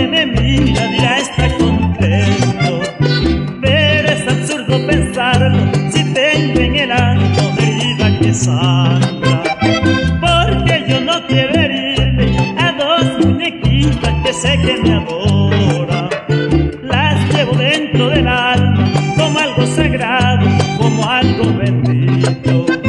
que me mira dirá está contento, pero es absurdo pensarlo si tengo en el alma una herida que sangra. Porque yo no quiero herirle a dos muñequitas que sé que me adoran. Las llevo dentro del alma como algo sagrado, como algo bendito.